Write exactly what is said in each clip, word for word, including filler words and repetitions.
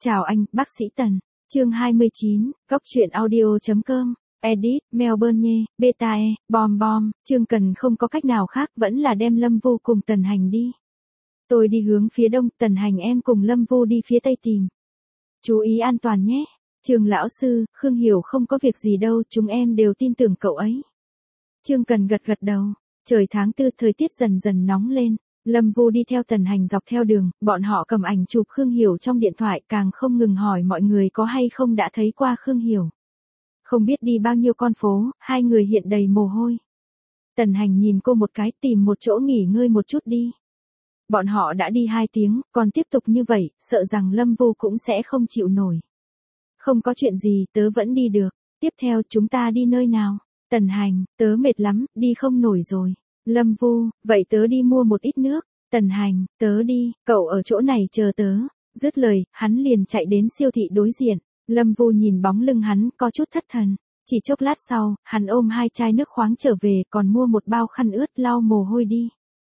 Chào anh, bác sĩ Tần. Chương hai mươi chín, góc truyện audio chấm com. Edit, Melbourne nhé, beta e, bom bom, Chương Cần không có cách nào khác vẫn là đem Lâm Vu cùng Tần Hành đi. Tôi đi hướng phía đông, Tần Hành em cùng Lâm Vu đi phía tây tìm. Chú ý an toàn nhé. Trương lão sư, Khương Hiểu không có việc gì đâu, chúng em đều tin tưởng cậu ấy. Chương Cần gật gật đầu. Trời tháng tư, thời tiết dần dần nóng lên. Lâm Vu đi theo Tần Hành dọc theo đường, bọn họ cầm ảnh chụp Khương Hiểu trong điện thoại, càng không ngừng hỏi mọi người có hay không đã thấy qua Khương Hiểu. Không biết đi bao nhiêu con phố, hai người hiện đầy mồ hôi. Tần Hành nhìn cô một cái, tìm một chỗ nghỉ ngơi một chút đi. Bọn họ đã đi hai tiếng, còn tiếp tục như vậy, sợ rằng Lâm Vu cũng sẽ không chịu nổi. Không có chuyện gì, tớ vẫn đi được. Tiếp theo chúng ta đi nơi nào? Tần Hành, tớ mệt lắm, đi không nổi rồi. Lâm Vu, vậy tớ đi mua một ít nước. Tần Hành, tớ đi, cậu ở chỗ này chờ tớ. Dứt lời, hắn liền chạy đến siêu thị đối diện. Lâm Vu nhìn bóng lưng hắn, có chút thất thần. Chỉ chốc lát sau, hắn ôm hai chai nước khoáng trở về, còn mua một bao khăn ướt lau mồ hôi đi.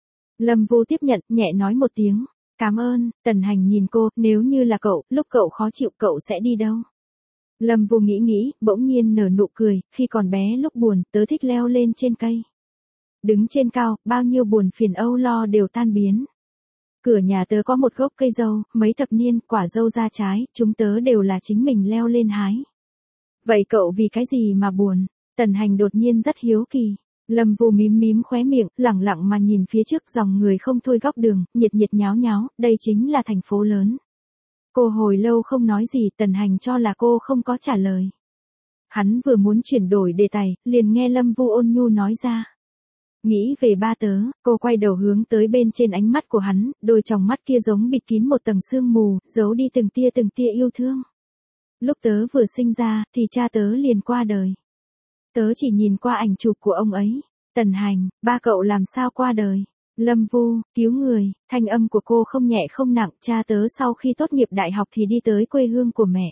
Lâm Vu tiếp nhận, nhẹ nói một tiếng. Cảm ơn. Tần Hành nhìn cô, nếu như là cậu, lúc cậu khó chịu cậu sẽ đi đâu? Lâm Vu nghĩ nghĩ, bỗng nhiên nở nụ cười, khi còn bé lúc buồn, tớ thích leo lên trên cây. Đứng trên cao, bao nhiêu buồn phiền âu lo đều tan biến. Cửa nhà tớ có một gốc cây dâu, mấy thập niên, quả dâu ra trái, chúng tớ đều là chính mình leo lên hái. Vậy cậu vì cái gì mà buồn? Tần Hành đột nhiên rất hiếu kỳ. Lâm Vu mím mím khóe miệng, lẳng lặng mà nhìn phía trước dòng người không thôi góc đường, nhiệt nhiệt nháo nháo, đây chính là thành phố lớn. Cô hồi lâu không nói gì, Tần Hành cho là cô không có trả lời. Hắn vừa muốn chuyển đổi đề tài, liền nghe Lâm Vu ôn nhu nói ra. Nghĩ về ba tớ, cô quay đầu hướng tới bên trên ánh mắt của hắn, đôi tròng mắt kia giống bịt kín một tầng sương mù, giấu đi từng tia từng tia yêu thương. Lúc tớ vừa sinh ra, thì cha tớ liền qua đời. Tớ chỉ nhìn qua ảnh chụp của ông ấy. Tần Hành, ba cậu làm sao qua đời? Lâm Vu, cứu người, thanh âm của cô không nhẹ không nặng, cha tớ sau khi tốt nghiệp đại học thì đi tới quê hương của mẹ.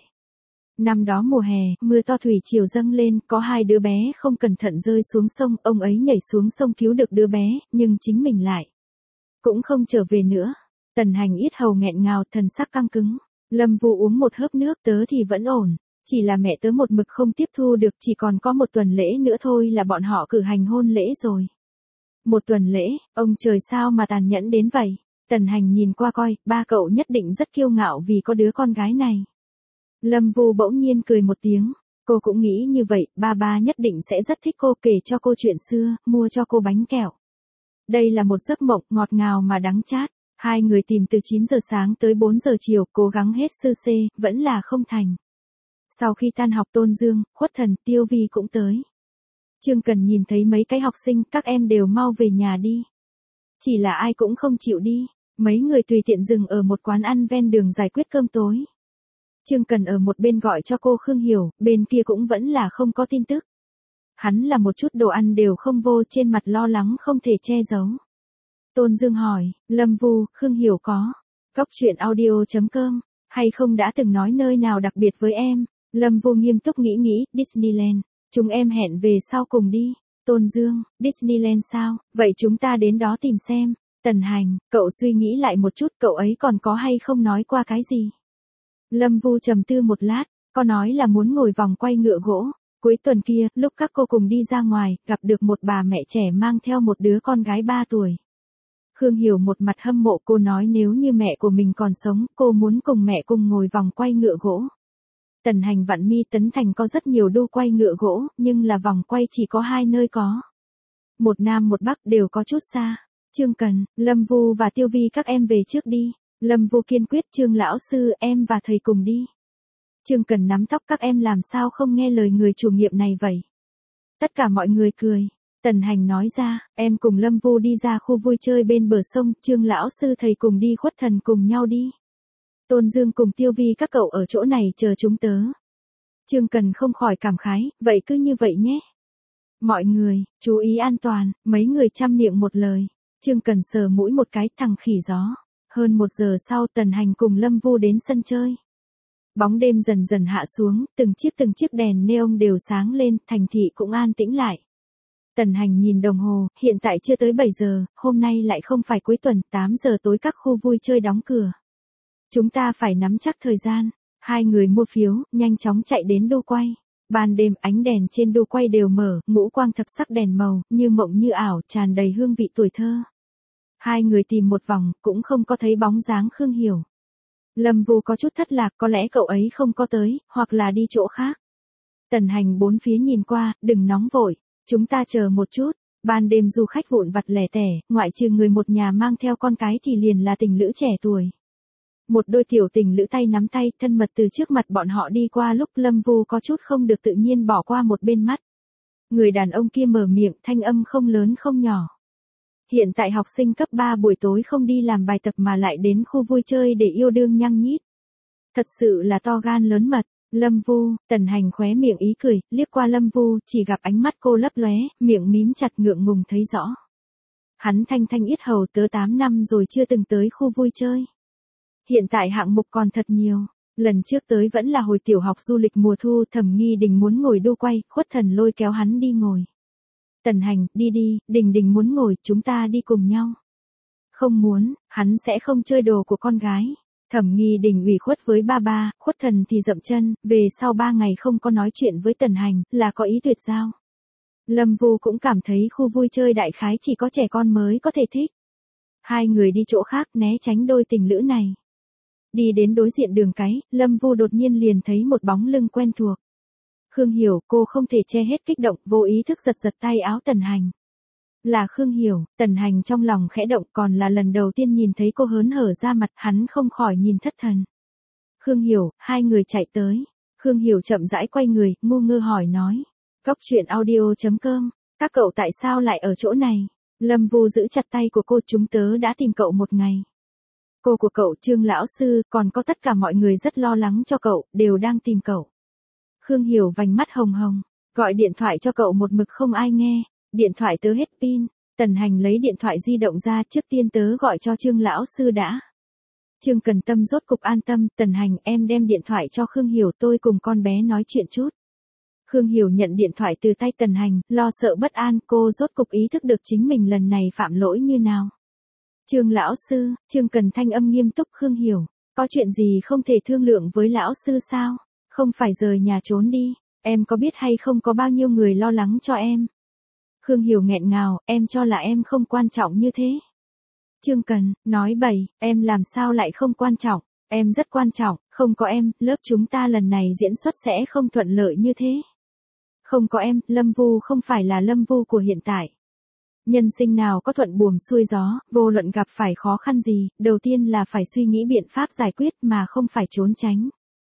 Năm đó mùa hè, mưa to thủy triều dâng lên, có hai đứa bé không cẩn thận rơi xuống sông, ông ấy nhảy xuống sông cứu được đứa bé, nhưng chính mình lại cũng không trở về nữa. Tần Hành yết hầu nghẹn ngào, thần sắc căng cứng. Lâm Vu uống một hớp nước, tớ thì vẫn ổn, chỉ là mẹ tớ một mực không tiếp thu được, chỉ còn có một tuần lễ nữa thôi là bọn họ cử hành hôn lễ rồi. Một tuần lễ, ông trời sao mà tàn nhẫn đến vậy? Tần Hành nhìn qua coi, ba cậu nhất định rất kiêu ngạo vì có đứa con gái này. Lâm Vu bỗng nhiên cười một tiếng, cô cũng nghĩ như vậy, ba ba nhất định sẽ rất thích cô, kể cho cô chuyện xưa, mua cho cô bánh kẹo. Đây là một giấc mộng ngọt ngào mà đắng chát, hai người tìm từ chín giờ sáng tới bốn giờ chiều, cố gắng hết sư xê, vẫn là không thành. Sau khi tan học Tôn Dương, Khuất Thần, Tiêu Vi cũng tới. Chương Cần nhìn thấy mấy cái học sinh, các em đều mau về nhà đi. Chỉ là ai cũng không chịu đi, mấy người tùy tiện dừng ở một quán ăn ven đường giải quyết cơm tối. Chương Cần ở một bên gọi cho cô Khương Hiểu, bên kia cũng vẫn là không có tin tức. Hắn là một chút đồ ăn đều không vô, trên mặt lo lắng không thể che giấu. Tôn Dương hỏi, Lâm Vu, Khương Hiểu có góc truyện audio chấm com hay không đã từng nói nơi nào đặc biệt với em? Lâm Vu nghiêm túc nghĩ nghĩ, Disneyland. Chúng em hẹn về sau cùng đi. Tôn Dương, Disneyland sao? Vậy chúng ta đến đó tìm xem. Tần Hành, cậu suy nghĩ lại một chút, cậu ấy còn có hay không nói qua cái gì? Lâm Vu trầm tư một lát, có nói là muốn ngồi vòng quay ngựa gỗ. Cuối tuần kia, lúc các cô cùng đi ra ngoài, gặp được một bà mẹ trẻ mang theo một đứa con gái ba tuổi. Khương Hiểu một mặt hâm mộ, cô nói nếu như mẹ của mình còn sống, cô muốn cùng mẹ cùng ngồi vòng quay ngựa gỗ. Tần Hành vặn mi, Tấn Thành có rất nhiều đu quay ngựa gỗ, nhưng là vòng quay chỉ có hai nơi có. Một Nam một Bắc, đều có chút xa. Chương Cần, Lâm Vu và Tiêu Vi các em về trước đi. Lâm Vu kiên quyết, Chương lão sư, em và thầy cùng đi. Chương Cần nắm tóc, các em làm sao không nghe lời người chủ nhiệm này vậy? Tất cả mọi người cười. Tần Hành nói ra, em cùng Lâm Vu đi ra khu vui chơi bên bờ sông, Chương lão sư thầy cùng đi, Khuất Thần cùng nhau đi. Tôn Dương cùng Tiêu Vi các cậu ở chỗ này chờ chúng tớ. Chương Cần không khỏi cảm khái, vậy cứ như vậy nhé. Mọi người, chú ý an toàn, mấy người chăm miệng một lời. Chương Cần sờ mũi một cái, thằng khỉ gió. Hơn một giờ sau, Tần Hành cùng Lâm Vu đến sân chơi. Bóng đêm dần dần hạ xuống, từng chiếc từng chiếc đèn neon đều sáng lên, thành thị cũng an tĩnh lại. Tần Hành nhìn đồng hồ, hiện tại chưa tới bảy giờ, hôm nay lại không phải cuối tuần, tám giờ tối các khu vui chơi đóng cửa. Chúng ta phải nắm chắc thời gian. Hai người mua phiếu, nhanh chóng chạy đến đu quay. Ban đêm ánh đèn trên đu quay đều mở, ngũ quang thập sắc đèn màu, như mộng như ảo, tràn đầy hương vị tuổi thơ. Hai người tìm một vòng, cũng không có thấy bóng dáng Khương Hiểu. Lâm Vu có chút thất lạc, có lẽ cậu ấy không có tới, hoặc là đi chỗ khác. Tần Hành bốn phía nhìn qua, đừng nóng vội, chúng ta chờ một chút. Ban đêm du khách vụn vặt lẻ tẻ, ngoại trừ người một nhà mang theo con cái thì liền là tình lữ trẻ tuổi. Một đôi tiểu tình lữ tay nắm tay, thân mật từ trước mặt bọn họ đi qua lúc Lâm Vu có chút không được tự nhiên bỏ qua một bên mắt. Người đàn ông kia mở miệng, thanh âm không lớn không nhỏ. Hiện tại học sinh cấp ba buổi tối không đi làm bài tập mà lại đến khu vui chơi để yêu đương nhăng nhít. Thật sự là to gan lớn mật. Lâm Vu, Tần Hành khóe miệng ý cười, liếc qua Lâm Vu, chỉ gặp ánh mắt cô lấp lóe, miệng mím chặt ngượng ngùng thấy rõ. Hắn thanh thanh yết hầu tớ tám năm rồi chưa từng tới khu vui chơi. Hiện tại hạng mục còn thật nhiều, lần trước tới vẫn là hồi tiểu học du lịch mùa thu, Thẩm Nghi Đình muốn ngồi đu quay, Khuất Thần lôi kéo hắn đi ngồi. Tần Hành, đi đi, Đình Đình muốn ngồi, chúng ta đi cùng nhau. Không muốn, hắn sẽ không chơi đồ của con gái. Thẩm Nghi Đình ủy khuất với ba ba, Khuất Thần thì dậm chân, về sau ba ngày không có nói chuyện với Tần Hành, là có ý tuyệt giao. Lâm Vu cũng cảm thấy khu vui chơi đại khái chỉ có trẻ con mới có thể thích. Hai người đi chỗ khác né tránh đôi tình lữ này. Đi đến đối diện đường cái, Lâm Vu đột nhiên liền thấy một bóng lưng quen thuộc. Khương Hiểu, cô không thể che hết kích động, vô ý thức giật giật tay áo Tần Hành. Là Khương Hiểu, Tần Hành trong lòng khẽ động, còn là lần đầu tiên nhìn thấy cô hớn hở ra mặt, hắn không khỏi nhìn thất thần. Khương Hiểu, hai người chạy tới. Khương Hiểu chậm rãi quay người, ngu ngơ hỏi nói. Cóc truyện audio chấm com, các cậu tại sao lại ở chỗ này? Lâm Vu giữ chặt tay của cô, chúng tớ đã tìm cậu một ngày. Cô của cậu, Trương lão sư, còn có tất cả mọi người rất lo lắng cho cậu, đều đang tìm cậu. Khương Hiểu vành mắt hồng hồng, gọi điện thoại cho cậu một mực không ai nghe, điện thoại tớ hết pin. Tần Hành lấy điện thoại di động ra, trước tiên tớ gọi cho Trương lão sư đã. Trương Cần Tâm rốt cục an tâm, Tần Hành em đem điện thoại cho Khương Hiểu, tôi cùng con bé nói chuyện chút. Khương Hiểu nhận điện thoại từ tay Tần Hành, lo sợ bất an, cô rốt cục ý thức được chính mình lần này phạm lỗi như nào. Trương lão sư, Trương Cần thanh âm nghiêm túc. Khương Hiểu, có chuyện gì không thể thương lượng với lão sư sao? Không phải rời nhà trốn đi, em có biết hay không có bao nhiêu người lo lắng cho em? Khương Hiểu nghẹn ngào, em cho là em không quan trọng như thế. Trương Cần, nói bậy, em làm sao lại không quan trọng, em rất quan trọng, không có em, lớp chúng ta lần này diễn xuất sẽ không thuận lợi như thế. Không có em, Lâm Vu không phải là Lâm Vu của hiện tại. Nhân sinh nào có thuận buồm xuôi gió, vô luận gặp phải khó khăn gì, đầu tiên là phải suy nghĩ biện pháp giải quyết mà không phải trốn tránh.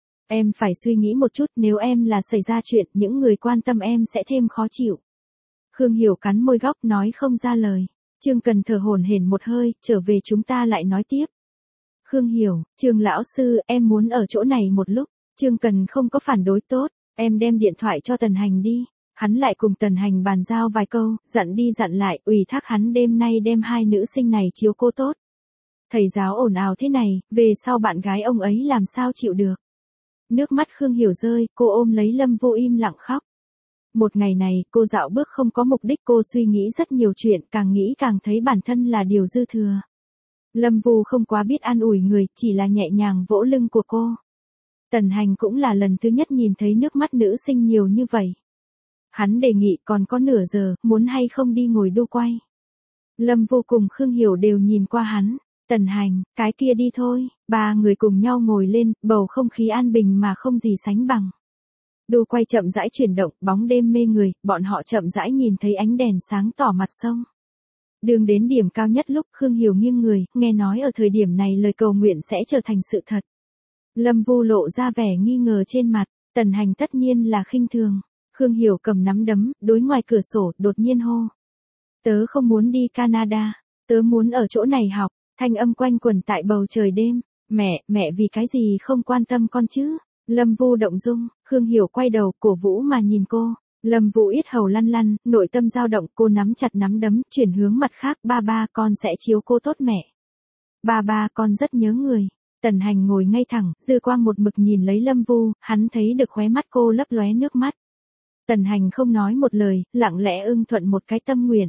Em phải suy nghĩ một chút, nếu em là xảy ra chuyện, những người quan tâm em sẽ thêm khó chịu. Khương Hiểu cắn môi góc nói không ra lời. Trương Cần thở hổn hển một hơi, trở về chúng ta lại nói tiếp. Khương Hiểu, Trương lão sư, em muốn ở chỗ này một lúc. Trương Cần không có phản đối tốt, em đem điện thoại cho Tần Hành đi. Hắn lại cùng Tần Hành bàn giao vài câu, dặn đi dặn lại, ủy thác hắn đêm nay đem hai nữ sinh này chiếu cố tốt. Thầy giáo ồn ào thế này, về sau bạn gái ông ấy làm sao chịu được. Nước mắt Khương Hiểu rơi, cô ôm lấy Lâm Vu im lặng khóc. Một ngày này, cô dạo bước không có mục đích, cô suy nghĩ rất nhiều chuyện, càng nghĩ càng thấy bản thân là điều dư thừa. Lâm Vu không quá biết an ủi người, chỉ là nhẹ nhàng vỗ lưng của cô. Tần Hành cũng là lần thứ nhất nhìn thấy nước mắt nữ sinh nhiều như vậy. Hắn đề nghị còn có nửa giờ, muốn hay không đi ngồi đu quay. Lâm Vu cùng Khương Hiểu đều nhìn qua hắn. Tần Hành, cái kia đi thôi. Ba người cùng nhau ngồi lên, bầu không khí an bình mà không gì sánh bằng. Đu quay chậm rãi chuyển động, bóng đêm mê người, bọn họ chậm rãi nhìn thấy ánh đèn sáng tỏ mặt sông. Đường đến điểm cao nhất lúc Khương Hiểu nghiêng người, nghe nói ở thời điểm này lời cầu nguyện sẽ trở thành sự thật. Lâm Vu lộ ra vẻ nghi ngờ trên mặt, Tần Hành tất nhiên là khinh thường. Khương Hiểu cầm nắm đấm, đối ngoài cửa sổ, đột nhiên hô. Tớ không muốn đi Canada, tớ muốn ở chỗ này học, thanh âm quanh quẩn tại bầu trời đêm. Mẹ, mẹ vì cái gì không quan tâm con chứ? Lâm Vu động dung, Khương Hiểu quay đầu, cổ vũ mà nhìn cô. Lâm Vu yết hầu lăn lăn, nội tâm dao động, cô nắm chặt nắm đấm, chuyển hướng mặt khác, ba ba con sẽ chiếu cô tốt mẹ. Ba ba con rất nhớ người. Tần Hành ngồi ngay thẳng, dư quang một mực nhìn lấy Lâm Vu, hắn thấy được khóe mắt cô lấp lóe nước mắt. Tần Hành không nói một lời, lặng lẽ ưng thuận một cái tâm nguyện.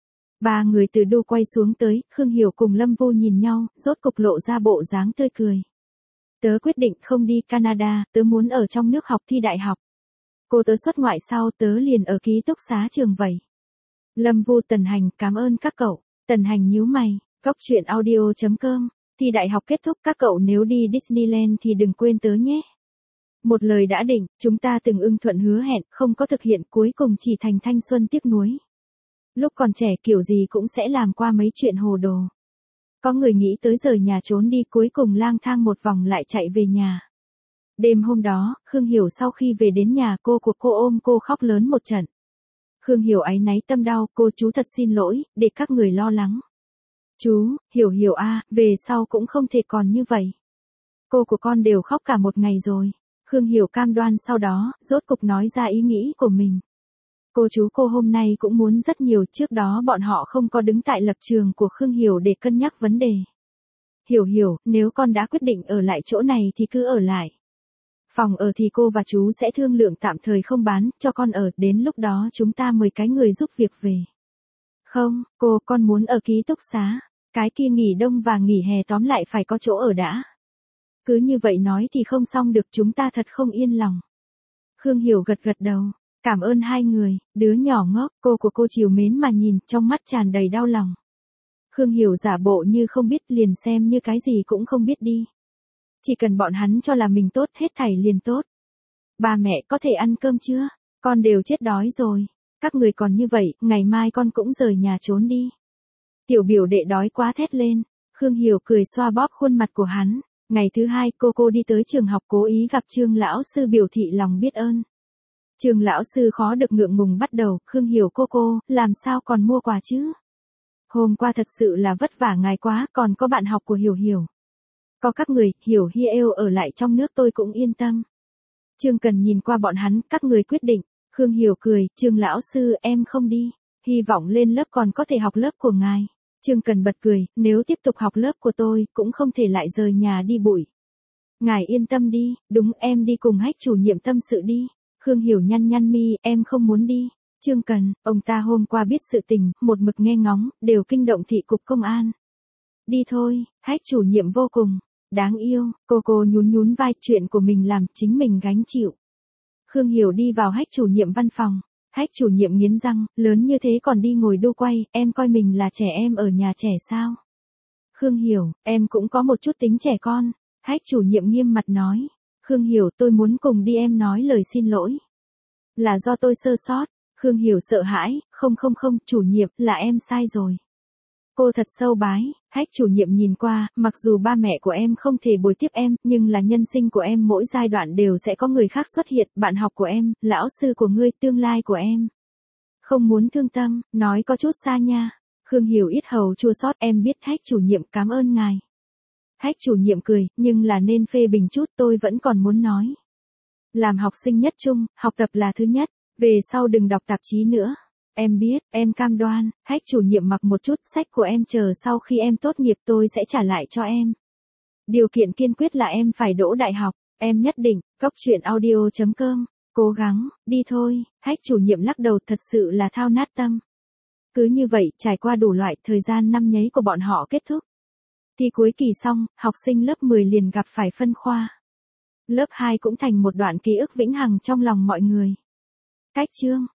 Ba người từ đu quay xuống tới, Khương Hiểu cùng Lâm Vu nhìn nhau, rốt cục lộ ra bộ dáng tươi cười. Tớ quyết định không đi Canada, tớ muốn ở trong nước học thi đại học. Cô tớ xuất ngoại sau tớ liền ở ký túc xá trường vậy. Lâm Vu Tần Hành, cảm ơn các cậu. Tần Hành nhíu mày, góc truyện audio chấm com. Thi đại học kết thúc các cậu nếu đi Disneyland thì đừng quên tớ nhé. Một lời đã định, chúng ta từng ưng thuận hứa hẹn, không có thực hiện cuối cùng chỉ thành thanh xuân tiếc nuối. Lúc còn trẻ kiểu gì cũng sẽ làm qua mấy chuyện hồ đồ. Có người nghĩ tới rời nhà trốn đi cuối cùng lang thang một vòng lại chạy về nhà. Đêm hôm đó, Khương Hiểu sau khi về đến nhà cô của cô ôm cô khóc lớn một trận. Khương Hiểu áy náy tâm đau, cô chú thật xin lỗi, để các người lo lắng. Chú, Hiểu Hiểu a, về sau cũng không thể còn như vậy. Cô của con đều khóc cả một ngày rồi. Khương Hiểu cam đoan sau đó, rốt cục nói ra ý nghĩ của mình. Cô chú cô hôm nay cũng muốn rất nhiều, trước đó bọn họ không có đứng tại lập trường của Khương Hiểu để cân nhắc vấn đề. Hiểu Hiểu, nếu con đã quyết định ở lại chỗ này thì cứ ở lại. Phòng ở thì cô và chú sẽ thương lượng tạm thời không bán, cho con ở, đến lúc đó chúng ta mời cái người giúp việc về. Không, cô, con muốn ở ký túc xá, cái kia nghỉ đông và nghỉ hè tóm lại phải có chỗ ở đã. Cứ như vậy nói thì không xong được, chúng ta thật không yên lòng. Khương Hiểu gật gật đầu, cảm ơn hai người, đứa nhỏ ngốc, cô của cô chiều mến mà nhìn, trong mắt tràn đầy đau lòng. Khương Hiểu giả bộ như không biết, liền xem như cái gì cũng không biết đi. Chỉ cần bọn hắn cho là mình tốt, hết thảy liền tốt. Ba mẹ có thể ăn cơm chưa? Con đều chết đói rồi. Các người còn như vậy, ngày mai con cũng rời nhà trốn đi. Tiểu biểu đệ đói quá thét lên. Khương Hiểu cười xoa bóp khuôn mặt của hắn. Ngày thứ hai, cô cô đi tới trường học cố ý gặp Trương lão sư biểu thị lòng biết ơn. Trương lão sư khó được ngượng ngùng bắt đầu, Khương Hiểu cô cô, làm sao còn mua quà chứ? Hôm qua thật sự là vất vả ngài quá, còn có bạn học của Hiểu Hiểu. Có các người, Hiểu Hi êu ở lại trong nước tôi cũng yên tâm. Trương Cần nhìn qua bọn hắn, các người quyết định. Khương Hiểu cười, Trương lão sư, em không đi. Hy vọng lên lớp còn có thể học lớp của ngài. Trương Cần bật cười, nếu tiếp tục học lớp của tôi, cũng không thể lại rời nhà đi bụi. Ngài yên tâm đi, đúng em đi cùng Hách chủ nhiệm tâm sự đi. Khương Hiểu nhăn nhăn mi, em không muốn đi. Trương Cần, ông ta hôm qua biết sự tình, một mực nghe ngóng, đều kinh động thị cục công an. Đi thôi, Hách chủ nhiệm vô cùng. Đáng yêu, cô cô nhún nhún vai, chuyện của mình làm, chính mình gánh chịu. Khương Hiểu đi vào Hách chủ nhiệm văn phòng. Hách chủ nhiệm nghiến răng, lớn như thế còn đi ngồi đu quay, em coi mình là trẻ em ở nhà trẻ sao? Khương Hiểu, em cũng có một chút tính trẻ con. Hách chủ nhiệm nghiêm mặt nói. Khương Hiểu, tôi muốn cùng đi, em nói lời xin lỗi. Là do tôi sơ sót. Khương Hiểu sợ hãi, không không không, chủ nhiệm, là em sai rồi. Cô thật sâu bái. Hách chủ nhiệm nhìn qua, mặc dù ba mẹ của em không thể bồi tiếp em, nhưng là nhân sinh của em mỗi giai đoạn đều sẽ có người khác xuất hiện, bạn học của em, lão sư của ngươi, tương lai của em. Không muốn thương tâm, nói có chút xa nha. Khương Hiểu ít hầu chua xót, em biết Hách chủ nhiệm, cảm ơn ngài. Hách chủ nhiệm cười, nhưng là nên phê bình chút, tôi vẫn còn muốn nói. Làm học sinh nhất trung, học tập là thứ nhất, về sau đừng đọc tạp chí nữa. Em biết, em cam đoan. Hách chủ nhiệm mặc một chút, sách của em chờ sau khi em tốt nghiệp tôi sẽ trả lại cho em. Điều kiện kiên quyết là em phải đỗ đại học, em nhất định. Góc truyện audio chấm com, cố gắng, đi thôi. Hách chủ nhiệm lắc đầu, thật sự là thao nát tâm. Cứ như vậy, trải qua đủ loại, thời gian năm nhấy của bọn họ kết thúc. Thi cuối kỳ xong, học sinh lớp mười liền gặp phải phân khoa. Lớp hai cũng thành một đoạn ký ức vĩnh hằng trong lòng mọi người. Cách chương